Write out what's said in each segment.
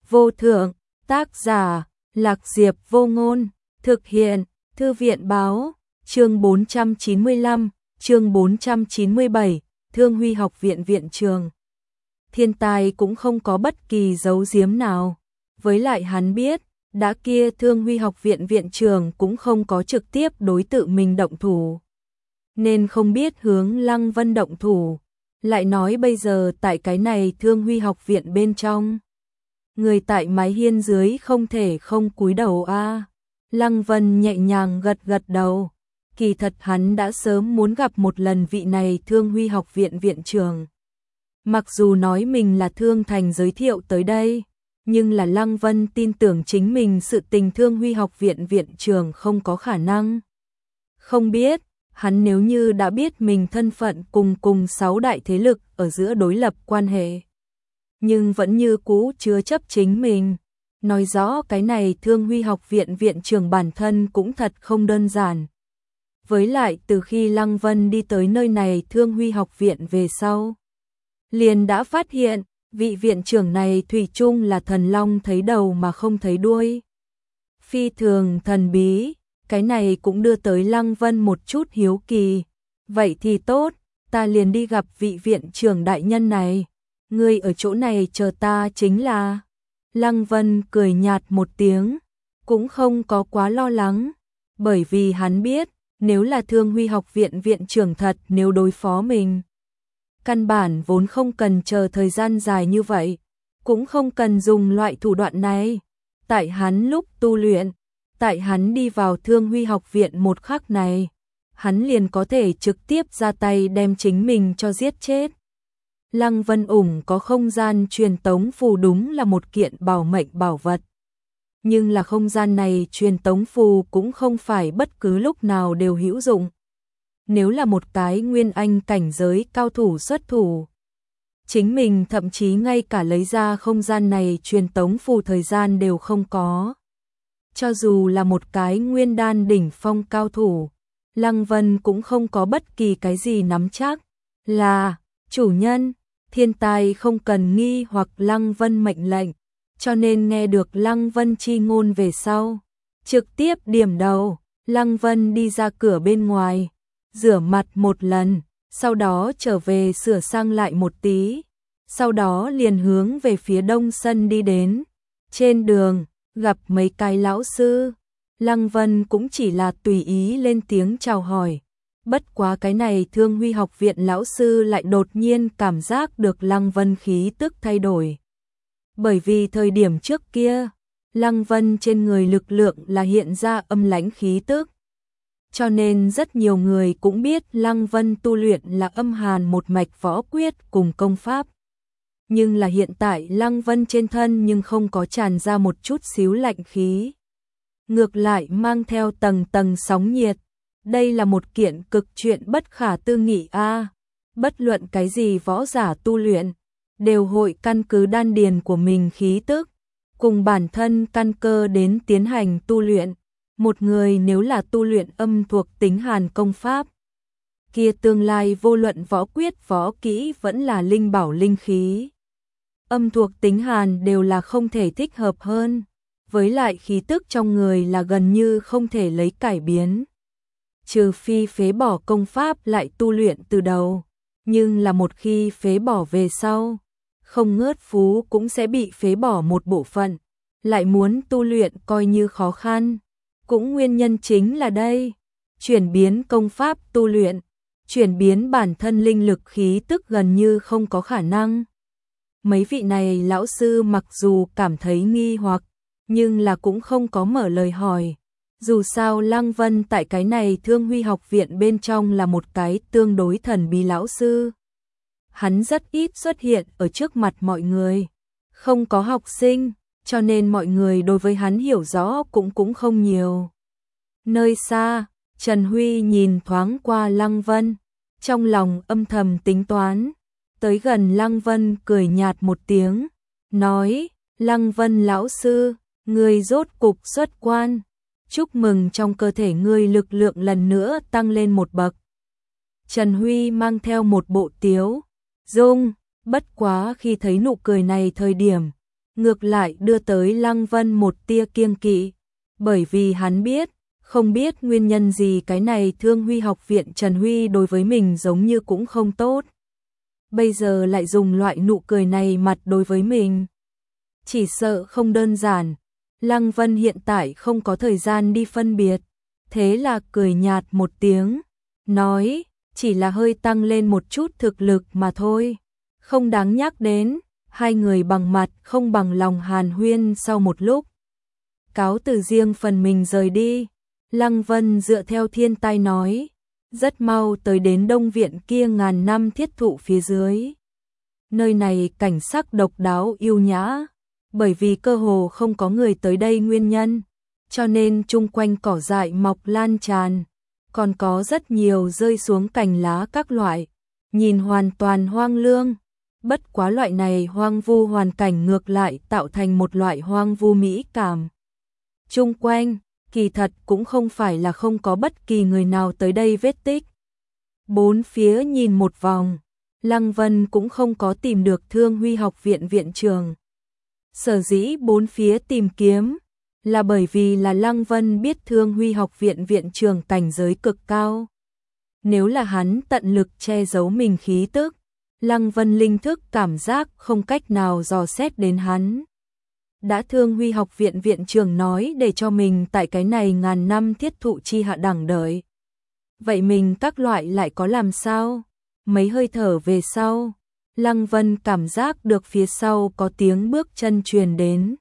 vô thượng, tác giả, Lạc Diệp Vô Ngôn, thực hiện, Thư viện báo, chương 495, chương 497, Thương Huy Học viện viện trường. Thiên tài cũng không có bất kỳ giấu giếm nào, với lại hắn biết, đã kia Thương Huy Học viện viện trường cũng không có trực tiếp đối tự mình động thủ, nên không biết hướng Lăng Vân động thủ, lại nói bây giờ tại cái này Thương Huy Học viện bên trong. Người tại mái hiên dưới không thể không cúi đầu a. Lăng Vân nhẹ nhàng gật gật đầu, kỳ thật hắn đã sớm muốn gặp một lần vị này Thương Huy Học viện viện trưởng. Mặc dù nói mình là Thương Thành giới thiệu tới đây, nhưng là Lăng Vân tin tưởng chính mình sự tình Thương Huy Học viện viện trưởng không có khả năng. Không biết, hắn nếu như đã biết mình thân phận cùng 6 đại thế lực ở giữa đối lập quan hệ, nhưng vẫn như cũ chứa chấp chính mình, nói rõ cái này Thương Huy Học viện viện trưởng bản thân cũng thật không đơn giản. Với lại từ khi Lăng Vân đi tới nơi này Thương Huy Học viện về sau, liền đã phát hiện, vị viện trưởng này thủy chung là thần long thấy đầu mà không thấy đuôi. Phi thường thần bí, cái này cũng đưa tới Lăng Vân một chút hiếu kỳ. Vậy thì tốt, ta liền đi gặp vị viện trưởng đại nhân này. Ngươi ở chỗ này chờ ta chính là... Lăng Vân cười nhạt một tiếng, cũng không có quá lo lắng, bởi vì hắn biết, nếu là Thương Huy Học viện viện trưởng thật nếu đối phó mình, căn bản vốn không cần chờ thời gian dài như vậy, cũng không cần dùng loại thủ đoạn này. Tại hắn lúc tu luyện, tại hắn đi vào Thương Huy Học viện một khắc này, hắn liền có thể trực tiếp ra tay đem chính mình cho giết chết. Lăng Vân ủng có không gian truyền tống phù đúng là một kiện bảo mệnh bảo vật. Nhưng là không gian này truyền tống phù cũng không phải bất cứ lúc nào đều hữu dụng. Nếu là một cái nguyên anh cảnh giới cao thủ xuất thủ, chính mình thậm chí ngay cả lấy ra không gian này truyền tống phù thời gian đều không có. Cho dù là một cái nguyên đan đỉnh phong cao thủ, Lăng Vân cũng không có bất kỳ cái gì nắm chắc. Là, chủ nhân, thiên tài không cần nghi hoặc Lăng Vân mệnh lệnh, cho nên nghe được Lăng Vân chi ngôn về sau. Trực tiếp điểm đầu, Lăng Vân đi ra cửa bên ngoài, rửa mặt một lần, sau đó trở về sửa sang lại một tí, sau đó liền hướng về phía đông sân đi đến. Trên đường, gặp mấy cái lão sư, Lăng Vân cũng chỉ là tùy ý lên tiếng chào hỏi. Bất quá cái này Thương Huy Học viện lão sư lại đột nhiên cảm giác được Lăng Vân khí tức thay đổi. Bởi vì thời điểm trước kia, Lăng Vân trên người lực lượng là hiện ra âm lãnh khí tức. Cho nên rất nhiều người cũng biết Lăng Vân tu luyện là âm hàn một mạch võ quyết cùng công pháp. Nhưng là hiện tại Lăng Vân trên thân nhưng không có tràn ra một chút xíu lạnh khí. Ngược lại mang theo tầng tầng sóng nhiệt. Đây là một kiện cực chuyện bất khả tư nghị a. Bất luận cái gì võ giả tu luyện, đều hội căn cứ đan điền của mình khí tức, cùng bản thân căn cơ đến tiến hành tu luyện. Một người nếu là tu luyện âm thuộc tính hàn công pháp, kia tương lai vô luận võ quyết võ kỹ vẫn là linh bảo linh khí, âm thuộc tính hàn đều là không thể thích hợp hơn. Với lại khí tức trong người là gần như không thể lấy cải biến, trừ phi phế bỏ công pháp lại tu luyện từ đầu. Nhưng là một khi phế bỏ về sau, không ngớt phú cũng sẽ bị phế bỏ một bộ phận, lại muốn tu luyện coi như khó khăn. Cũng nguyên nhân chính là đây, chuyển biến công pháp tu luyện, chuyển biến bản thân linh lực khí tức gần như không có khả năng. Mấy vị này lão sư mặc dù cảm thấy nghi hoặc, nhưng là cũng không có mở lời hỏi. Dù sao Lăng Vân tại cái này Thương Huy Học viện bên trong là một cái tương đối thần bí lão sư. Hắn rất ít xuất hiện ở trước mặt mọi người, không có học sinh, cho nên mọi người đối với hắn hiểu rõ cũng không nhiều. Nơi xa, Trần Huy nhìn thoáng qua Lăng Vân, trong lòng âm thầm tính toán. Tới gần Lăng Vân cười nhạt một tiếng, nói, Lăng Vân lão sư, ngươi rốt cục xuất quan. Chúc mừng trong cơ thể ngươi lực lượng lần nữa tăng lên một bậc. Trần Huy mang theo một bộ tiếu dung, bất quá khi thấy nụ cười này thời điểm, ngược lại đưa tới Lăng Vân một tia kiêng kỵ, bởi vì hắn biết, không biết nguyên nhân gì cái này Thương Huy học viện Trần Huy đối với mình giống như cũng không tốt. Bây giờ lại dùng loại nụ cười này mặt đối với mình. Chỉ sợ không đơn giản, Lăng Vân hiện tại không có thời gian đi phân biệt, thế là cười nhạt một tiếng, nói, chỉ là hơi tăng lên một chút thực lực mà thôi, không đáng nhắc đến. Hai người bằng mặt không bằng lòng hàn huyên sau một lúc. Cáo từ riêng phần mình rời đi, Lăng Vân dựa theo thiên tai nói, rất mau tới đến Đông Viện kia ngàn năm thiết thụ phía dưới. Nơi này cảnh sắc độc đáo yêu nhã, bởi vì cơ hồ không có người tới đây nguyên nhân, cho nên chung quanh cỏ dại mọc lan tràn, còn có rất nhiều rơi xuống cành lá các loại, nhìn hoàn toàn hoang lương. Bất quá loại này hoang vu hoàn cảnh ngược lại tạo thành một loại hoang vu mỹ cảm. Chung quanh, kỳ thật cũng không phải là không có bất kỳ người nào tới đây vết tích. Bốn phía nhìn một vòng, Lăng Vân cũng không có tìm được Thương Huy học viện viện trường. Sở dĩ bốn phía tìm kiếm, là bởi vì là Lăng Vân biết Thương Huy học viện viện trường cảnh giới cực cao. Nếu là hắn tận lực che giấu mình khí tức, Lăng Vân linh thức cảm giác không cách nào dò xét đến hắn. Đã Thương Huy học viện viện trưởng nói để cho mình tại cái này ngàn năm thiết thụ chi hạ đẳng đợi. Vậy mình các loại lại có làm sao? Mấy hơi thở về sau, Lăng Vân cảm giác được phía sau có tiếng bước chân truyền đến.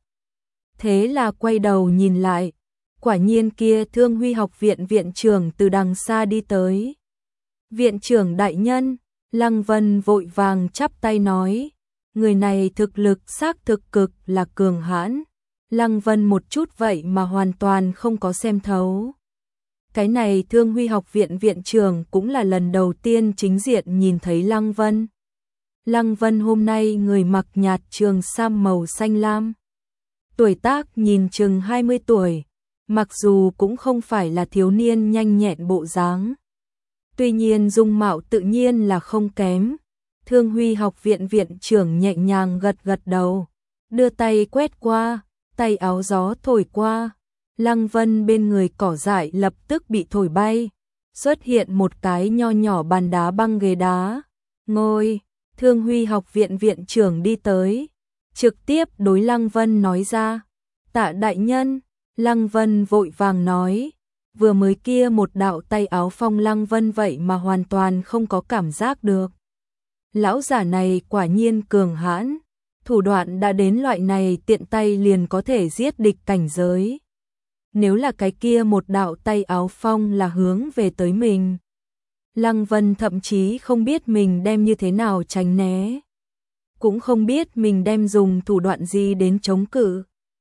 Thế là quay đầu nhìn lại, quả nhiên kia Thương Huy học viện viện trưởng từ đằng xa đi tới. Viện trưởng đại nhân, Lăng Vân vội vàng chắp tay nói, người này thực lực xác thực cực là cường hãn. Lăng Vân một chút vậy mà hoàn toàn không có xem thấu. Cái này Thương Huy học viện viện trưởng cũng là lần đầu tiên chính diện nhìn thấy Lăng Vân. Lăng Vân hôm nay người mặc nhạt trường sam màu xanh lam. Tuổi tác nhìn chừng 20 tuổi, mặc dù cũng không phải là thiếu niên nhanh nhẹn bộ dáng. Tuy nhiên dung mạo tự nhiên là không kém. Thương Huy học viện viện trưởng nhẹ nhàng gật gật đầu, đưa tay quét qua, tay áo gió thổi qua. Lăng Vân bên người cỏ dại lập tức bị thổi bay, xuất hiện một cái nho nhỏ bàn đá băng ghế đá. Ngồi, Thương Huy học viện viện trưởng đi tới, trực tiếp đối Lăng Vân nói ra, tạ đại nhân. Lăng Vân vội vàng nói, vừa mới kia một đạo tay áo phong Lăng Vân vậy mà hoàn toàn không có cảm giác được. Lão giả này quả nhiên cường hãn, thủ đoạn đã đến loại này tiện tay liền có thể giết địch cảnh giới. Nếu là cái kia một đạo tay áo phong là hướng về tới mình, Lăng Vân thậm chí không biết mình đem như thế nào tránh né, cũng không biết mình đem dùng thủ đoạn gì đến chống cự.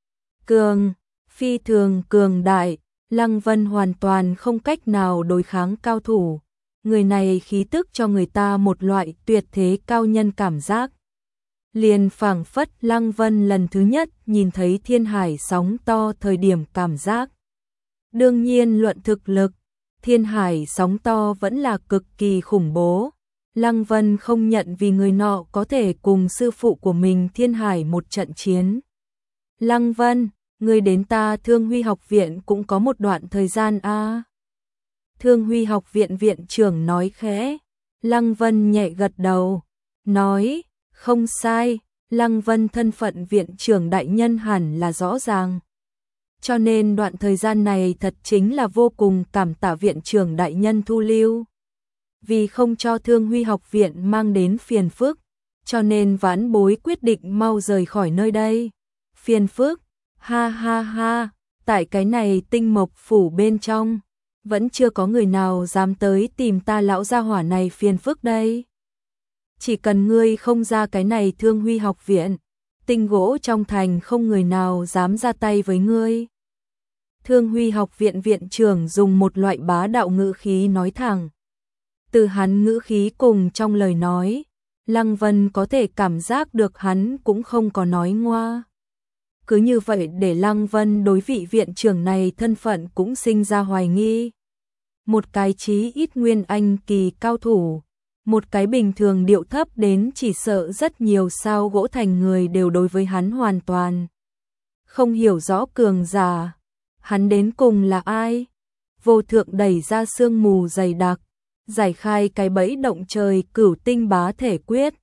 Phi thường cường đại, Lăng Vân hoàn toàn không cách nào đối kháng cao thủ. Người này khí tức cho người ta một loại tuyệt thế cao nhân cảm giác. Liền phảng phất Lăng Vân lần thứ nhất nhìn thấy thiên hải sóng to thời điểm cảm giác. Đương nhiên luận thực lực, thiên hải sóng to vẫn là cực kỳ khủng bố. Lăng Vân không nhận vì người nọ có thể cùng sư phụ của mình thiên hải một trận chiến. Lăng Vân, người đến ta Thương Huy học viện cũng có một đoạn thời gian a. Thương Huy học viện viện trưởng nói khẽ. Lăng Vân nhẹ gật đầu, nói, không sai, Lăng Vân thân phận viện trưởng đại nhân hẳn là rõ ràng. Cho nên đoạn thời gian này thật chính là vô cùng cảm tạ viện trưởng đại nhân thu lưu. Vì không cho Thương Huy học viện mang đến phiền phức, cho nên vãn bối quyết định mau rời khỏi nơi đây. Phiền phức, ha ha ha, tại cái này Tinh Mộc phủ bên trong, vẫn chưa có người nào dám tới tìm ta lão gia hỏa này phiền phức đây. Chỉ cần ngươi không ra cái này Thương Huy học viện, tinh gỗ trong thành không người nào dám ra tay với ngươi. Thương Huy học viện viện trưởng dùng một loại bá đạo ngữ khí nói thẳng. Từ hắn ngữ khí cùng trong lời nói, Lăng Vân có thể cảm giác được hắn cũng không có nói ngoa. Cứ như vậy để Lăng Vân đối vị viện trưởng này thân phận cũng sinh ra hoài nghi. Một cái chí ít nguyên anh kỳ cao thủ, Một cái bình thường điệu thấp đến chỉ sợ rất nhiều sao gỗ thành người đều đối với hắn hoàn toàn không hiểu rõ cường giả. Hắn đến cùng là ai? Vô thượng đẩy ra sương mù dày đặc, giải khai cái bẫy động trời Cửu Tinh Bá Thể Quyết,